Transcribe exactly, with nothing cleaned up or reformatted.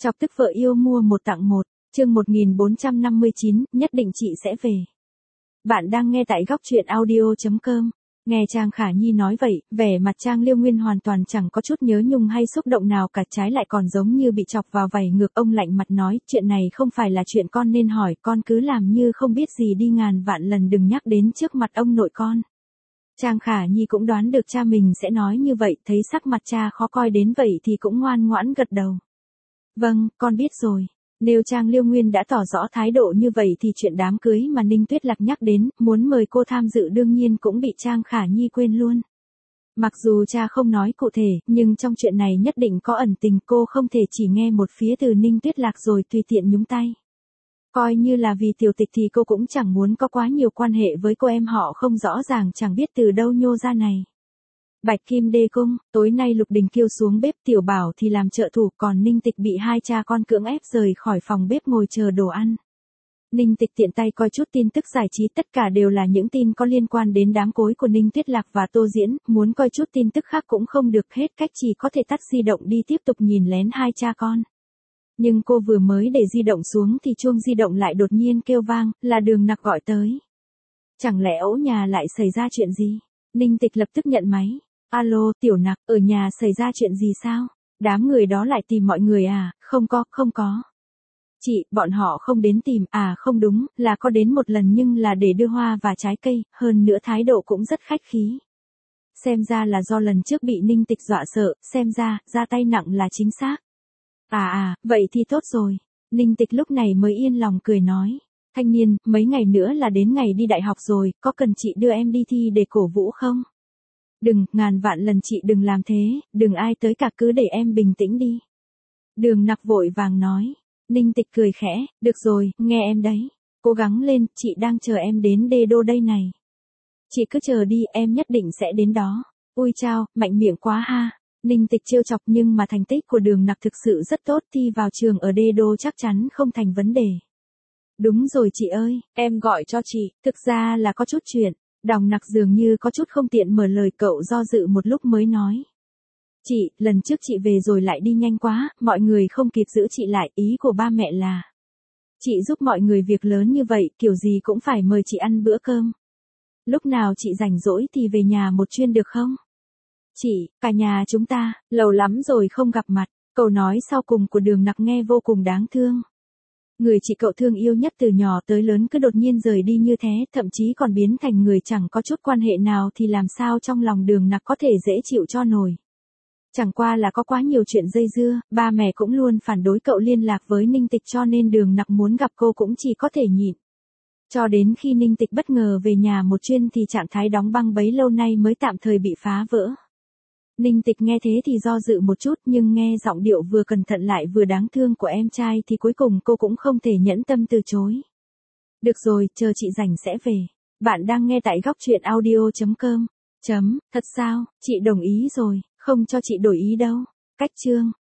Chọc tức vợ yêu mua một tặng một, chương một nghìn bốn trăm năm mươi chín, nhất định chị sẽ về. Bạn đang nghe tại góc truyện audio chấm com. Nghe Trang Khả Nhi nói vậy, vẻ mặt Trang Liêu Nguyên hoàn toàn chẳng có chút nhớ nhung hay xúc động nào cả, trái lại còn giống như bị chọc vào vảy ngược. Ông lạnh mặt nói, chuyện này không phải là chuyện con nên hỏi, con cứ làm như không biết gì đi, ngàn vạn lần đừng nhắc đến trước mặt ông nội con. Trang Khả Nhi cũng đoán được cha mình sẽ nói như vậy, thấy sắc mặt cha khó coi đến vậy thì cũng ngoan ngoãn gật đầu. Vâng, con biết rồi. Nếu Trang Liêu Nguyên đã tỏ rõ thái độ như vậy thì chuyện đám cưới mà Ninh Tuyết Lạc nhắc đến, muốn mời cô tham dự đương nhiên cũng bị Trang Khả Nhi quên luôn. Mặc dù cha không nói cụ thể, nhưng trong chuyện này nhất định có ẩn tình, cô không thể chỉ nghe một phía từ Ninh Tuyết Lạc rồi tùy tiện nhúng tay. Coi như là vì tiểu tịch thì cô cũng chẳng muốn có quá nhiều quan hệ với cô em họ không rõ ràng chẳng biết từ đâu nhô ra này. Bạch Kim Đê Cung, tối nay Lục Đình Kiêu xuống bếp, Tiểu Bảo thì làm trợ thủ, còn Ninh Tịch bị hai cha con cưỡng ép rời khỏi phòng bếp ngồi chờ đồ ăn. Ninh Tịch tiện tay coi chút tin tức giải trí, tất cả đều là những tin có liên quan đến đám cưới của Ninh Tuyết Lạc và Tô Diễn, muốn coi chút tin tức khác cũng không được, hết cách chỉ có thể tắt di động đi tiếp tục nhìn lén hai cha con. Nhưng cô vừa mới để di động xuống thì chuông di động lại đột nhiên kêu vang, là Đường Nặc gọi tới. Chẳng lẽ ổ nhà lại xảy ra chuyện gì? Ninh Tịch lập tức nhận máy. Alo, Tiểu Nặc, ở nhà xảy ra chuyện gì sao? Đám người đó lại tìm mọi người à? Không có, không có. Chị, bọn họ không đến tìm, à không đúng, là có đến một lần nhưng là để đưa hoa và trái cây, hơn nữa thái độ cũng rất khách khí. Xem ra là do lần trước bị Ninh Tịch dọa sợ, xem ra, ra tay nặng là chính xác. À à, vậy thì tốt rồi. Ninh Tịch lúc này mới yên lòng cười nói. Thanh niên, mấy ngày nữa là đến ngày đi đại học rồi, có cần chị đưa em đi thi để cổ vũ không? Đừng, ngàn vạn lần chị đừng làm thế, đừng ai tới cả, cứ để em bình tĩnh đi. Đường Nặc vội vàng nói. Ninh Tịch cười khẽ, được rồi, nghe em đấy. Cố gắng lên, chị đang chờ em đến Đê Đô đây này. Chị cứ chờ đi, em nhất định sẽ đến đó. Ui chao, mạnh miệng quá ha. Ninh Tịch trêu chọc, nhưng mà thành tích của Đường Nặc thực sự rất tốt, thi vào trường ở Đê Đô chắc chắn không thành vấn đề. Đúng rồi chị ơi, em gọi cho chị, thực ra là có chút chuyện. Đòng Nặc dường như có chút không tiện mở lời, cậu do dự một lúc mới nói. Chị, lần trước chị về rồi lại đi nhanh quá, mọi người không kịp giữ chị lại, ý của ba mẹ là. Chị giúp mọi người việc lớn như vậy, kiểu gì cũng phải mời chị ăn bữa cơm. Lúc nào chị rảnh rỗi thì về nhà một chuyên được không? Chị, cả nhà chúng ta, lâu lắm rồi không gặp mặt, câu nói sau cùng của Đường Nặc nghe vô cùng đáng thương. Người chị cậu thương yêu nhất từ nhỏ tới lớn cứ đột nhiên rời đi như thế, thậm chí còn biến thành người chẳng có chút quan hệ nào thì làm sao trong lòng Đường Nặc có thể dễ chịu cho nổi. Chẳng qua là có quá nhiều chuyện dây dưa, ba mẹ cũng luôn phản đối cậu liên lạc với Ninh Tịch cho nên Đường Nặc muốn gặp cô cũng chỉ có thể nhịn. Cho đến khi Ninh Tịch bất ngờ về nhà một chuyến thì trạng thái đóng băng bấy lâu nay mới tạm thời bị phá vỡ. Ninh Tịch nghe thế thì do dự một chút, nhưng nghe giọng điệu vừa cẩn thận lại vừa đáng thương của em trai thì cuối cùng cô cũng không thể nhẫn tâm từ chối. Được rồi, chờ chị rảnh sẽ về. Bạn đang nghe tại góc truyện audio chấm com. Chấm, thật sao, chị đồng ý rồi, không cho chị đổi ý đâu. Cách chương.